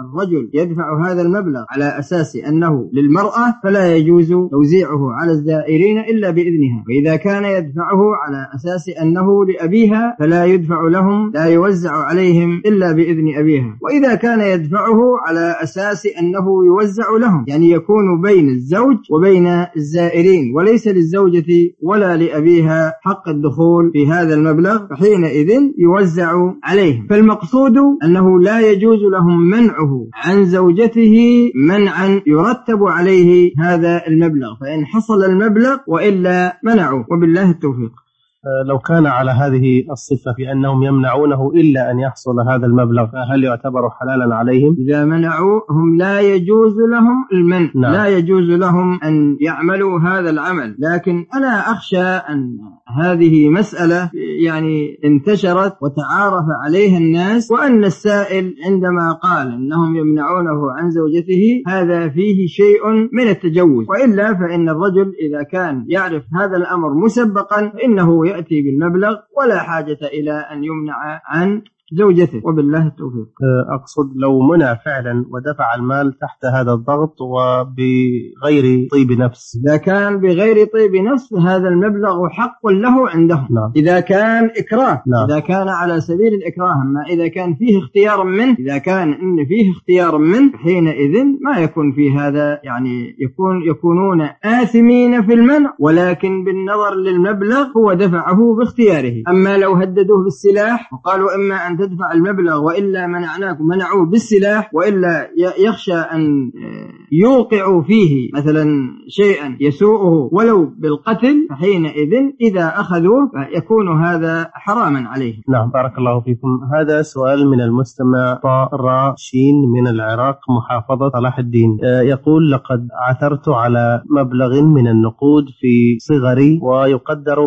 الرجل يدفع هذا المبلغ على أساس أنه للمرأة فلا يجوز توزيعه على الزائرين إلا بإذنها، وإذا كان يدفعه على أساس أنه لأبيها فلا يدفع لهم، لا يوزع عليهم إلا بإذن أبيها، وإذا كان يدفعه على أساس أنه يوزع لهم يعني يكون بين الزوج وبين الزائرين وليس للزوجة ولا لأبيها حق الدخول في هذا المبلغ، فحينئذ يوزع عليهم. فالمقصود أنه لا يجوز لهم منعه عن زوجته منعا يرتب عليه هذا المبلغ، فإن حصل المبلغ وإلا منعوا، وبالله التوفيق. لو كان على هذه الصفة بأنهم يمنعونه إلا أن يحصل هذا المبلغ فهل يعتبر حلالا عليهم؟ إذا منعوا هم لا يجوز لهم المنع. نعم. لا يجوز لهم أن يعملوا هذا العمل، لكن أنا أخشى أن هذه مسألة يعني انتشرت وتعارف عليها الناس، وأن السائل عندما قال أنهم يمنعونه عن زوجته هذا فيه شيء من التجوز، وإلا فإن الرجل إذا كان يعرف هذا الأمر مسبقا فإنه يأتي بالمبلغ ولا حاجة إلى أن يمنع عن زوجته، وبالله التوفيق. أقصد لو منع فعلا ودفع المال تحت هذا الضغط وبغير طيب نفس. إذا كان بغير طيب نفس هذا المبلغ حق له عندهم. نعم. إذا كان إكراه. نعم. إذا كان على سبيل الإكراه، أما إذا كان فيه اختيار منه، إذا كان إن فيه اختيار منه حينئذ ما يكون في هذا يعني يكونون آثمين في المنع، ولكن بالنظر للمبلغ هو دفعه باختياره. أما لو هددوه بالسلاح وقالوا إما أن تدفع المبلغ وإلا منعناكم، منعوه بالسلاح، وإلا يخشى أن يوقعوا فيه مثلا شيئا يسوءه ولو بالقتل، فحينئذ إذا أخذوه فيكون هذا حراما عليهم. نعم، بارك الله فيكم. هذا سؤال من المستمع طارق شين من العراق محافظة صلاح الدين، يقول: لقد عثرت على مبلغ من النقود في صغري ويقدر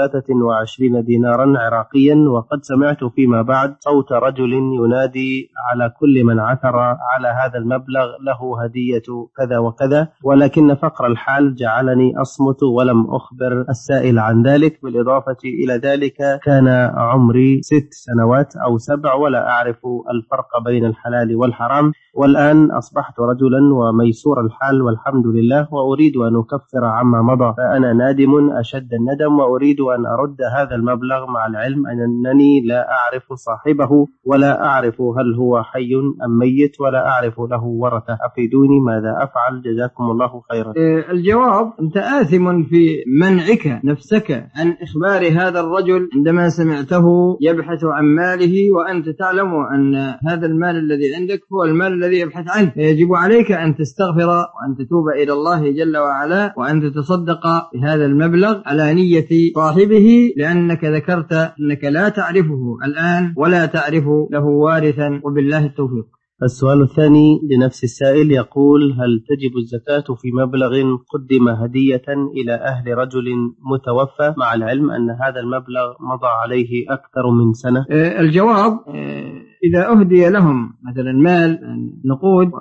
ب23 دينارا عراقيا، وقد سمعت فيما بعد صوت رجل ينادي على كل من عثر على هذا المبلغ له هدية كذا وكذا، ولكن فقر الحال جعلني أصمت ولم أخبر السائل عن ذلك. بالإضافة إلى ذلك كان عمري 6 سنوات أو 7 ولا أعرف الفرق بين الحلال والحرام، والآن أصبحت رجلا وميسور الحال والحمد لله، وأريد أن أكفر عما مضى، فأنا نادم أشد الندم وأريد أن أرد هذا المبلغ، مع العلم أنني لا أعرف صاحبه ولا أعرف هل هو حي أم ميت ولا أعرف له ورثة، أفيدوني ماذا أفعل؟ جزاكم الله خيرا. الجواب: أنت آثم في منعك نفسك عن إخبار هذا الرجل عندما سمعته يبحث عن ماله، وأنت تعلم أن هذا المال الذي عندك هو المال الذي يبحث عنه، يجب عليك أن تستغفر وأن تتوب إلى الله جل وعلا وأن تتصدق بهذا المبلغ على نية صاحبه، لأنك ذكرت أنك لا تعرفه الآن ولا تعرف له وارثا، وبالله التوفيق. السؤال الثاني لنفس السائل يقول: هل تجب الزكاة في مبلغ قدم هدية إلى أهل رجل متوفى، مع العلم أن هذا المبلغ مضى عليه أكثر من سنة؟ الجواب: إذا أهدي لهم مثلا مال نقود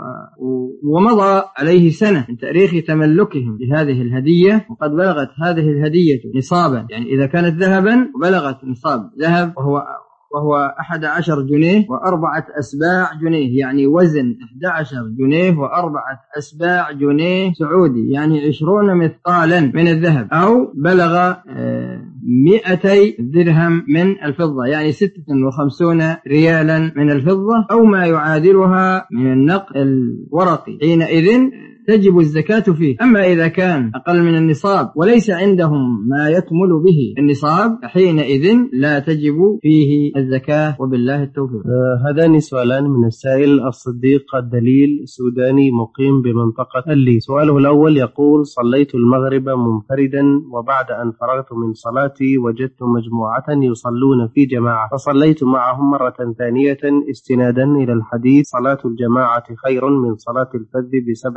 ومضى عليه سنة من تاريخ تملكهم لهذه الهدية، وقد بلغت هذه الهدية نصابا، يعني إذا كانت ذهبا وبلغت نصاب ذهب وهو 11 جنيه و4 أسباع جنيه، يعني وزن 11 جنيه و4 أسباع جنيه سعودي، يعني 20 مثقالا من الذهب، أو بلغ 200 درهم من الفضة، يعني 56 ريالا من الفضة، أو ما يعادلها من النقد الورقي، حينئذ تجب الزكاة فيه. أما إذا كان أقل من النصاب وليس عندهم ما يكمل به النصاب حينئذ لا تجب فيه الزكاة، وبالله التوفيق. هذان سؤالان من السائل الصديق الدليل سوداني مقيم بمنطقة اللي. سؤاله الأول يقول: صليت المغرب منفردا، وبعد أن فرغت من صلاتي وجدت مجموعة يصلون في جماعة، فصليت معهم مرة ثانية استنادا إلى الحديث: صلاة الجماعة خير من صلاة الفذ ب27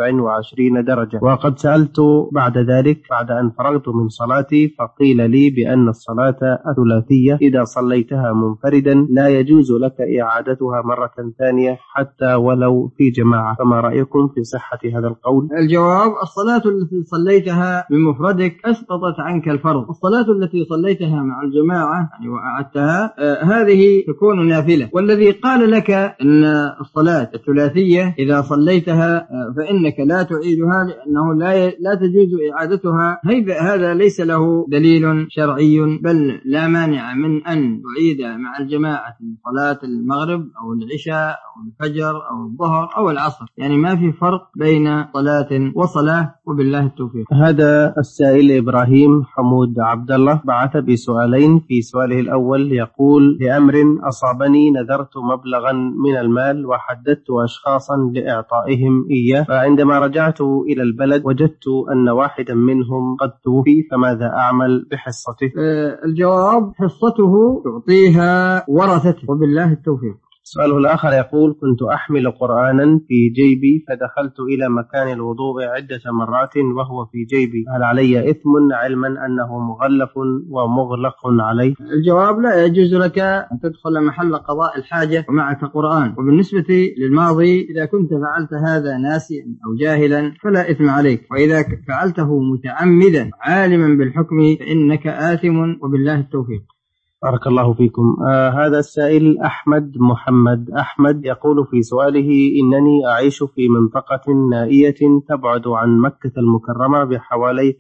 25 درجة. وقد سألت بعد ذلك بعد أن فرغت من صلاتي فقيل لي بأن الصلاة الثلاثية إذا صليتها منفردا لا يجوز لك إعادتها مرة ثانية حتى ولو في جماعة، فما رأيكم في صحة هذا القول؟ الجواب: الصلاة التي صليتها بمفردك أسقطت عنك الفرض. الصلاة التي صليتها مع الجماعة يعني وأعدتها هذه تكون نافلة. والذي قال لك أن الصلاة الثلاثية إذا صليتها فإنك لا تعيدها لأنه لا تجوز إعادتها، هذا ليس له دليل شرعي، بل لا مانع من أن تعيد مع الجماعة صلاة المغرب أو العشاء أو الفجر أو الظهر أو العصر، يعني ما في فرق بين صلاة وصلاة، وبالله التوفيق. هذا السائل إبراهيم حمود عبد الله بعث بسؤالين. في سؤاله الأول يقول: لأمر أصابني نذرت مبلغا من المال وحددت أشخاصا لإعطائهم إياه، فعندما رجعت إلى البلد وجدت أن واحدا منهم قد توفي، فماذا أعمل بحصته؟ الجواب: حصته تعطيها ورثته، وبالله التوفيق. سؤاله الآخر يقول: كنت أحمل قرآنا في جيبي فدخلت إلى مكان الوضوء عدة مرات وهو في جيبي، هل علي إثم علما أنه مغلف ومغلق عليه؟ الجواب: لا يجوز لك أن تدخل محل قضاء الحاجة ومعك قرآن. وبالنسبة للماضي إذا كنت فعلت هذا ناسيا أو جاهلا فلا إثم عليك، وإذا فعلته متعمدا عالما بالحكم فإنك آثم، وبالله التوفيق. بارك الله فيكم. هذا السائل أحمد محمد أحمد يقول في سؤاله: إنني أعيش في منطقة نائية تبعد عن مكة المكرمة بحوالي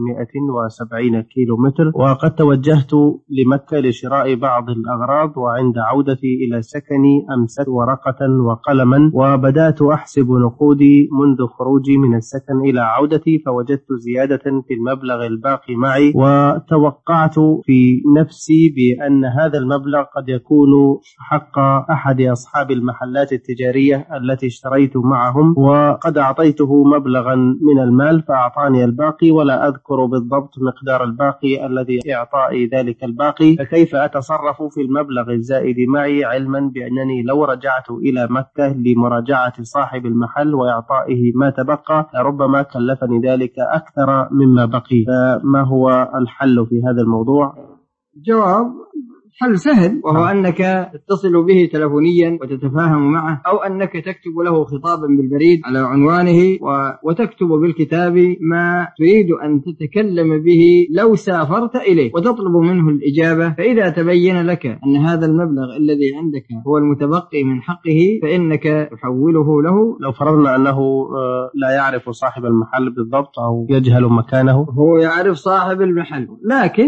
370 كيلومتر، وقد توجهت لمكة لشراء بعض الأغراض، وعند عودتي إلى سكني أمسكت ورقة وقلما وبدأت أحسب نقودي منذ خروجي من السكن إلى عودتي، فوجدت زيادة في المبلغ الباقي معي، وتوقعت في نفسي أن هذا المبلغ قد يكون حق أحد أصحاب المحلات التجارية التي اشتريت معهم، وقد أعطيته مبلغا من المال فأعطاني الباقي، ولا أذكر بالضبط مقدار الباقي الذي إعطائي ذلك الباقي، فكيف أتصرف في المبلغ الزائد معي علما بأنني لو رجعت إلى مكة لمراجعة صاحب المحل وإعطائه ما تبقى ربما كلفني ذلك أكثر مما بقي، فما هو الحل في هذا الموضوع؟ جواب: حل سهل، وهو أنك تتصل به تلفونيا وتتفاهم معه، أو أنك تكتب له خطابا بالبريد على عنوانه وتكتب بالكتاب ما تريد أن تتكلم به لو سافرت إليه، وتطلب منه الإجابة. فإذا تبين لك أن هذا المبلغ الذي عندك هو المتبقي من حقه فإنك تحوله له. لو فرضنا أنه لا يعرف صاحب المحل بالضبط أو يجهل مكانه. هو يعرف صاحب المحل لكن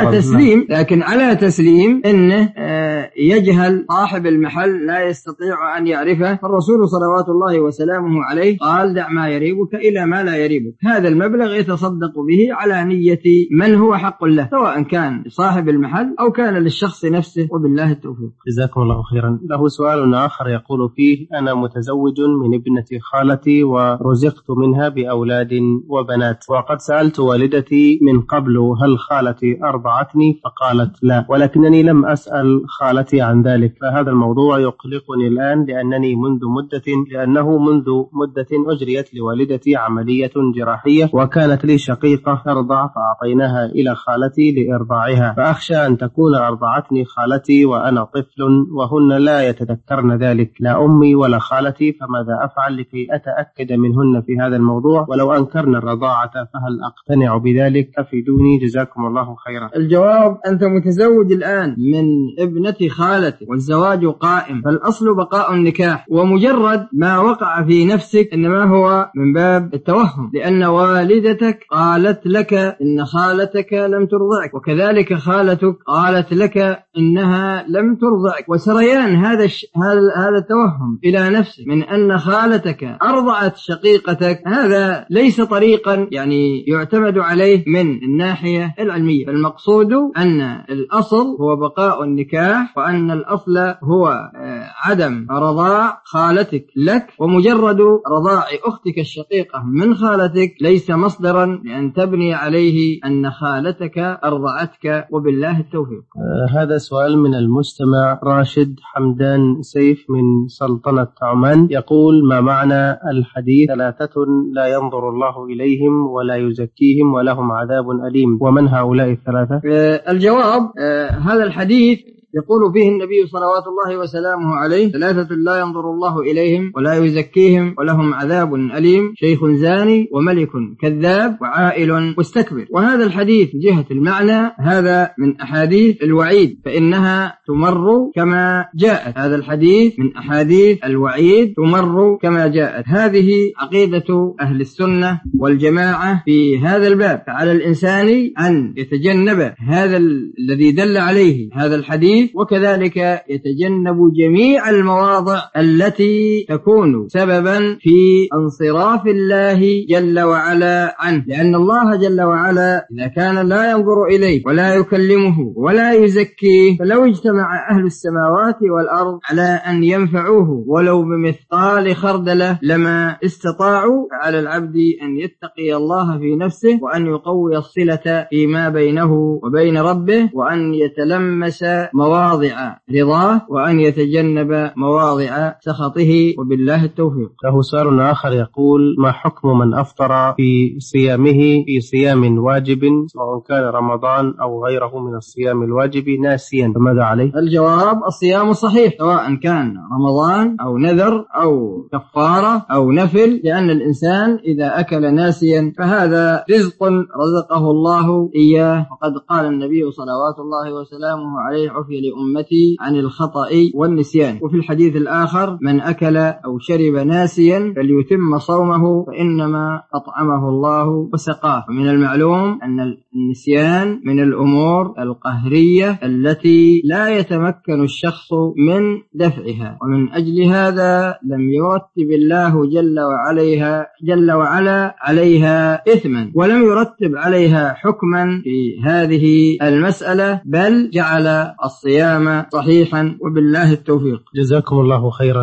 على تسليم إنه يجهل صاحب المحل لا يستطيع أن يعرفه، فالرسول صلوات الله وسلامه عليه قال: دع ما يريبك إلى ما لا يريبك. هذا المبلغ يتصدق به على نية من هو حق له، سواء كان لصاحب المحل أو كان للشخص نفسه، وبالله التوفيق. جزاكم الله خيرا. له سؤال آخر يقول فيه: أنا متزوج من ابنة خالتي ورزقت منها بأولاد وبنات، وقد سألت والدتي من قبل هل خالتي أرضعتني فقالت لا، ولكنني لم أسأل خالتي عن ذلك، فهذا الموضوع يقلقني الآن لأنه منذ مدة أجريت لوالدتي عملية جراحية وكانت لي شقيقة ترضع فأعطيناها إلى خالتي لإرضاعها، فأخشى أن تكون أرضعتني خالتي وأنا طفل وهن لا يتذكرن ذلك، لا أمي ولا خالتي، فماذا أفعل لكي أتأكد منهن في هذا الموضوع؟ ولو أنكرن الرضاعة فهل أقتنع بذلك؟ أفيدوني جزاكم الله خيرا. الجواب: أنت متزوج الآن من ابنة خالتك والزواج قائم، فالأصل بقاء النكاح، ومجرد ما وقع في نفسك إنما هو من باب التوهم، لأن والدتك قالت لك إن خالتك لم ترضعك، وكذلك خالتك قالت لك إنها لم ترضعك، وسريان هذا التوهم إلى نفسك من أن خالتك أرضعت شقيقتك هذا ليس طريقا يعني يعتمد عليه من الناحية العلمية. فالمقصود أن الأصل هو وبقاء النكاح، وأن الأصل هو عدم رضاع خالتك لك، ومجرد رضاع أختك الشقيقة من خالتك ليس مصدرا لأن تبني عليه أن خالتك أرضعتك، وبالله التوفيق. هذا سؤال من المستمع راشد حمدان سيف من سلطنة عمان، يقول: ما معنى الحديث 3 لا ينظر الله إليهم ولا يزكيهم ولهم عذاب أليم، ومن هؤلاء 3؟ الجواب: هذا الحديث يقول فيه النبي صلوات الله وسلامه عليه: 3 لا ينظر الله إليهم ولا يزكيهم ولهم عذاب أليم: شيخ زاني، وملك كذاب، وعائل مستكبر. وهذا الحديث جهة المعنى هذا من أحاديث الوعيد، فإنها تمر كما جاءت. هذا الحديث من أحاديث الوعيد تمر كما جاءت. هذه عقيدة أهل السنة والجماعة في هذا الباب، فعلى الإنسان أن يتجنب هذا الذي دل عليه هذا الحديث، وكذلك يتجنب جميع المواضع التي تكون سببا في انصراف الله جل وعلا عنه، لأن الله جل وعلا إذا كان لا ينظر إليه ولا يكلمه ولا يزكيه، فلو اجتمع أهل السماوات والأرض على أن ينفعوه ولو بمثقال خردلة لما استطاعوا. على العبد أن يتقي الله في نفسه، وأن يقوي الصلة فيما بينه وبين ربه، وأن يتلمس مواضع رضاه، وأن يتجنب مواضع سخطه، وبالله التوفيق. له سؤال آخر يقول: ما حكم من أفطر في صيامه في صيام واجب سواء كان رمضان أو غيره من الصيام الواجب ناسيا، فماذا عليه؟ الجواب: الصيام صحيح سواء كان رمضان أو نذر أو كفارة أو نفل، لأن الإنسان إذا أكل ناسيا فهذا رزق رزقه الله إياه، وقد قال النبي صلوات الله وسلامه عليه: عفي لأمتي عن الخطأ والنسيان. وفي الحديث الآخر: من أكل أو شرب ناسيا فليتم صومه فإنما أطعمه الله وسقاه. ومن المعلوم أن النسيان من الأمور القهرية التي لا يتمكن الشخص من دفعها، ومن أجل هذا لم يرتب الله جل وعلا عليها إثما، ولم يرتب عليها حكما في هذه المسألة، بل جعل الصيام صحيحا، وبالله التوفيق. جزاكم الله خيرا.